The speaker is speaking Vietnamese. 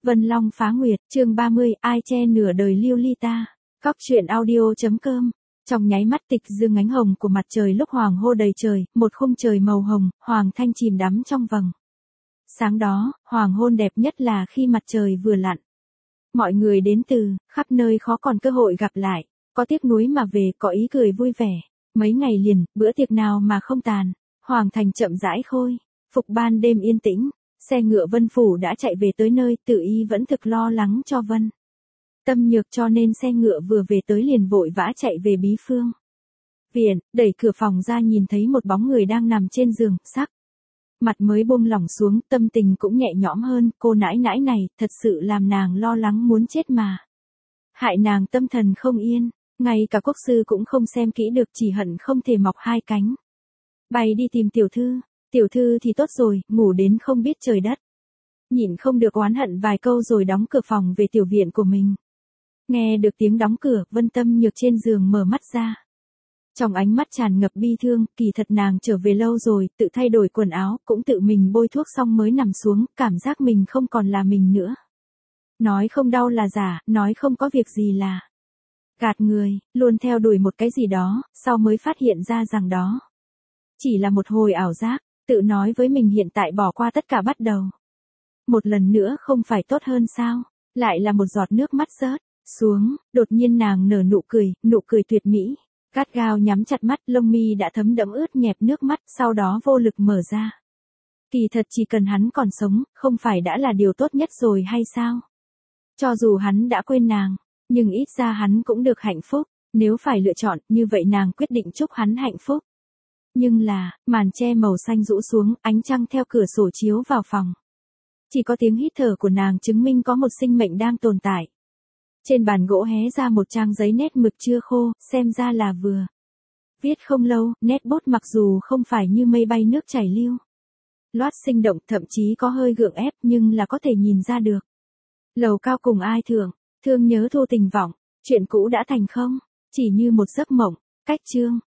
Vân Long phá nguyệt, chương 30, ai che nửa đời lưu ly ta. Góc truyện audio.com. Trong nháy mắt tịch dương ánh hồng của mặt trời lúc hoàng hôn đầy trời, một khung trời màu hồng, hoàng thanh chìm đắm trong vầng sáng đó, hoàng hôn đẹp nhất là khi mặt trời vừa lặn. Mọi người đến từ khắp nơi khó còn cơ hội gặp lại, có tiếc nuối mà về, có ý cười vui vẻ. Mấy ngày liền, bữa tiệc nào mà không tàn. Hoàng thành chậm rãi khôi phục, ban đêm yên tĩnh. Xe ngựa Vân Phủ đã chạy về tới nơi, Tử Y vẫn thực lo lắng cho Vân Tâm Nhược, cho nên xe ngựa vừa về tới liền vội vã chạy về Bí Phương viện, đẩy cửa phòng ra nhìn thấy một bóng người đang nằm trên giường, sắc mặt mới buông lỏng xuống, tâm tình cũng nhẹ nhõm hơn. Cô nãi nãi này thật sự làm nàng lo lắng muốn chết mà, hại nàng tâm thần không yên, ngay cả quốc sư cũng không xem kỹ được, chỉ hận không thể mọc hai cánh bay đi tìm tiểu thư. Tiểu thư thì tốt rồi, ngủ đến không biết trời đất. Nhịn không được oán hận vài câu rồi đóng cửa phòng về tiểu viện của mình. Nghe được tiếng đóng cửa, Vân Tâm Nhược trên giường mở mắt ra. Trong ánh mắt tràn ngập bi thương, kỳ thật nàng trở về lâu rồi, tự thay đổi quần áo, cũng tự mình bôi thuốc xong mới nằm xuống, cảm giác mình không còn là mình nữa. Nói không đau là giả, nói không có việc gì là gạt người, luôn theo đuổi một cái gì đó, sau mới phát hiện ra rằng đó chỉ là một hồi ảo giác. Tự nói với mình hiện tại bỏ qua tất cả bắt đầu một lần nữa không phải tốt hơn sao? Lại là một giọt nước mắt rớt xuống, đột nhiên nàng nở nụ cười tuyệt mỹ, gắt gao nhắm chặt mắt, lông mi đã thấm đẫm ướt nhẹp nước mắt, sau đó vô lực mở ra. Kỳ thật chỉ cần hắn còn sống, không phải đã là điều tốt nhất rồi hay sao? Cho dù hắn đã quên nàng, nhưng ít ra hắn cũng được hạnh phúc. Nếu phải lựa chọn, như vậy nàng quyết định chúc hắn hạnh phúc. Nhưng là, màn che màu xanh rũ xuống, ánh trăng theo cửa sổ chiếu vào phòng. Chỉ có tiếng hít thở của nàng chứng minh có một sinh mệnh đang tồn tại. Trên bàn gỗ hé ra một trang giấy nét mực chưa khô, xem ra là vừa viết không lâu, nét bút mặc dù không phải như mây bay nước chảy lưu loát sinh động, thậm chí có hơi gượng ép, nhưng là có thể nhìn ra được. Lầu cao cùng ai thượng, thương nhớ thu tình vọng, chuyện cũ đã thành không, chỉ như một giấc mộng. Cách chương